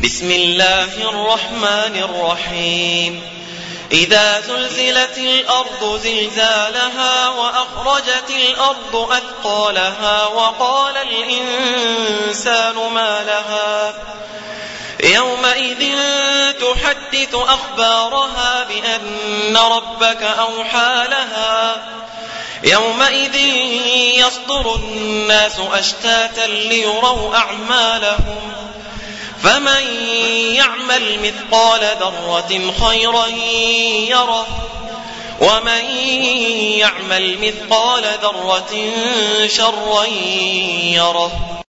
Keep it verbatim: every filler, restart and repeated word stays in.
بسم الله الرحمن الرحيم إذا زلزلت الأرض زلزالها وأخرجت الأرض أثقالها وقال الإنسان ما لها يومئذ تحدث أخبارها بأن ربك أوحى لها يومئذ يصدر الناس أشتاتا ليروا أعمالهم فمن يعمل مثقال ذرة خيرا يره ومن يعمل مثقال ذرة شرا يره.